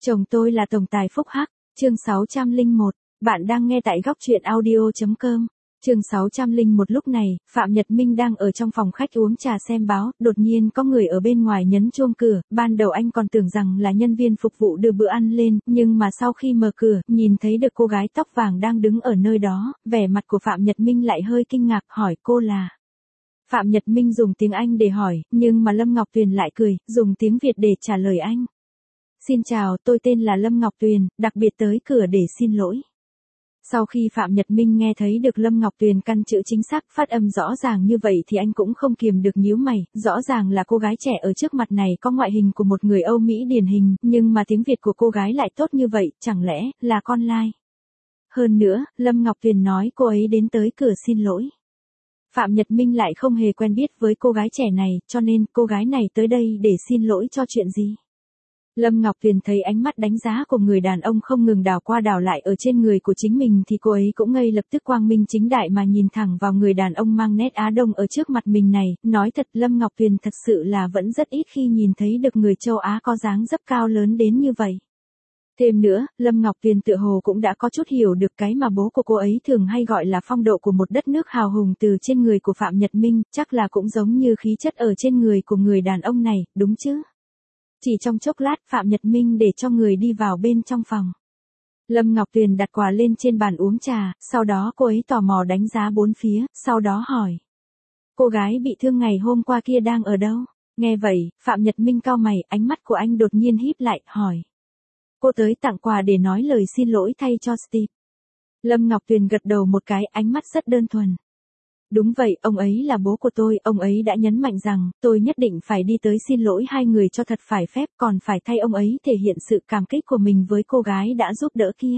Chồng tôi là tổng tài phúc hắc, chương 601, bạn đang nghe tại góc truyện audio.com. Chương 601 lúc này, Phạm Nhật Minh đang ở trong phòng khách uống trà xem báo, đột nhiên có người ở bên ngoài nhấn chuông cửa, ban đầu anh còn tưởng rằng là nhân viên phục vụ đưa bữa ăn lên, nhưng mà sau khi mở cửa, nhìn thấy được cô gái tóc vàng đang đứng ở nơi đó, vẻ mặt của Phạm Nhật Minh lại hơi kinh ngạc, hỏi cô là. Phạm Nhật Minh dùng tiếng Anh để hỏi, nhưng mà Lâm Ngọc Tuyền lại cười, dùng tiếng Việt để trả lời anh. Xin chào, tôi tên là Lâm Ngọc Tuyền, đặc biệt tới cửa để xin lỗi. Sau khi Phạm Nhật Minh nghe thấy được Lâm Ngọc Tuyền căn chữ chính xác phát âm rõ ràng như vậy thì anh cũng không kiềm được nhíu mày, rõ ràng là cô gái trẻ ở trước mặt này có ngoại hình của một người Âu Mỹ điển hình, nhưng mà tiếng Việt của cô gái lại tốt như vậy, chẳng lẽ là con lai? Hơn nữa, Lâm Ngọc Tuyền nói cô ấy đến tới cửa xin lỗi. Phạm Nhật Minh lại không hề quen biết với cô gái trẻ này, cho nên cô gái này tới đây để xin lỗi cho chuyện gì? Lâm Ngọc Tuyền thấy ánh mắt đánh giá của người đàn ông không ngừng đảo qua đảo lại ở trên người của chính mình thì cô ấy cũng ngay lập tức quang minh chính đại mà nhìn thẳng vào người đàn ông mang nét Á Đông ở trước mặt mình này, nói thật Lâm Ngọc Tuyền thật sự là vẫn rất ít khi nhìn thấy được người châu Á có dáng dấp cao lớn đến như vậy. Thêm nữa, Lâm Ngọc Tuyền tựa hồ cũng đã có chút hiểu được cái mà bố của cô ấy thường hay gọi là phong độ của một đất nước hào hùng từ trên người của Phạm Nhật Minh, chắc là cũng giống như khí chất ở trên người của người đàn ông này, đúng chứ? Chỉ trong chốc lát Phạm Nhật Minh để cho người đi vào bên trong phòng. Lâm Ngọc Tuyền đặt quà lên trên bàn uống trà, sau đó cô ấy tò mò đánh giá bốn phía, sau đó hỏi. Cô gái bị thương ngày hôm qua kia đang ở đâu? Nghe vậy, Phạm Nhật Minh cau mày, ánh mắt của anh đột nhiên híp lại, hỏi. Cô tới tặng quà để nói lời xin lỗi thay cho Steve. Lâm Ngọc Tuyền gật đầu một cái, ánh mắt rất đơn thuần. Đúng vậy, ông ấy là bố của tôi, ông ấy đã nhấn mạnh rằng, tôi nhất định phải đi tới xin lỗi hai người cho thật phải phép, còn phải thay ông ấy thể hiện sự cảm kích của mình với cô gái đã giúp đỡ kia.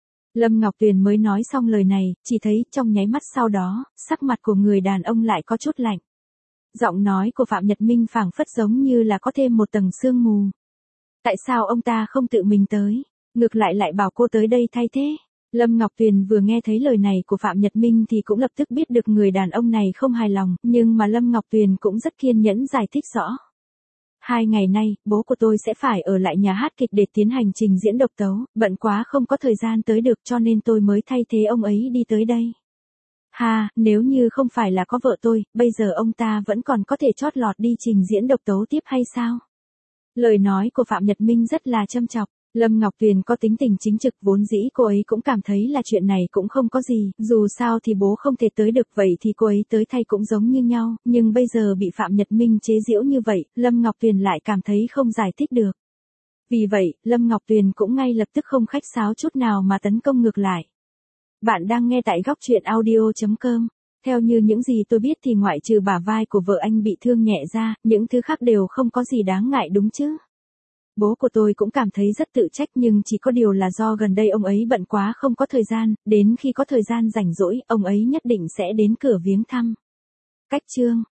Lâm Ngọc Tuyền mới nói xong lời này, chỉ thấy trong nháy mắt sau đó, sắc mặt của người đàn ông lại có chút lạnh. Giọng nói của Phạm Nhật Minh phảng phất giống như là có thêm một tầng sương mù. Tại sao ông ta không tự mình tới, ngược lại lại bảo cô tới đây thay thế? Lâm Ngọc Tuyền vừa nghe thấy lời này của Phạm Nhật Minh thì cũng lập tức biết được người đàn ông này không hài lòng, nhưng mà Lâm Ngọc Tuyền cũng rất kiên nhẫn giải thích rõ. 2 ngày nay, bố của tôi sẽ phải ở lại nhà hát kịch để tiến hành trình diễn độc tấu, bận quá không có thời gian tới được cho nên tôi mới thay thế ông ấy đi tới đây. Ha, nếu như không phải là có vợ tôi, bây giờ ông ta vẫn còn có thể chót lọt đi trình diễn độc tấu tiếp hay sao? Lời nói của Phạm Nhật Minh rất là châm chọc. Lâm Ngọc Tuyền có tính tình chính trực vốn dĩ cô ấy cũng cảm thấy là chuyện này cũng không có gì, dù sao thì bố không thể tới được vậy thì cô ấy tới thay cũng giống như nhau, nhưng bây giờ bị Phạm Nhật Minh chế giễu như vậy, Lâm Ngọc Tuyền lại cảm thấy không giải thích được. Vì vậy, Lâm Ngọc Tuyền cũng ngay lập tức không khách sáo chút nào mà tấn công ngược lại. Bạn đang nghe tại góc truyện audio.com. Theo như những gì tôi biết thì ngoại trừ bả vai của vợ anh bị thương nhẹ ra, những thứ khác đều không có gì đáng ngại đúng chứ? Bố của tôi cũng cảm thấy rất tự trách nhưng chỉ có điều là do gần đây ông ấy bận quá không có thời gian, đến khi có thời gian rảnh rỗi, ông ấy nhất định sẽ đến cửa viếng thăm. Cách chương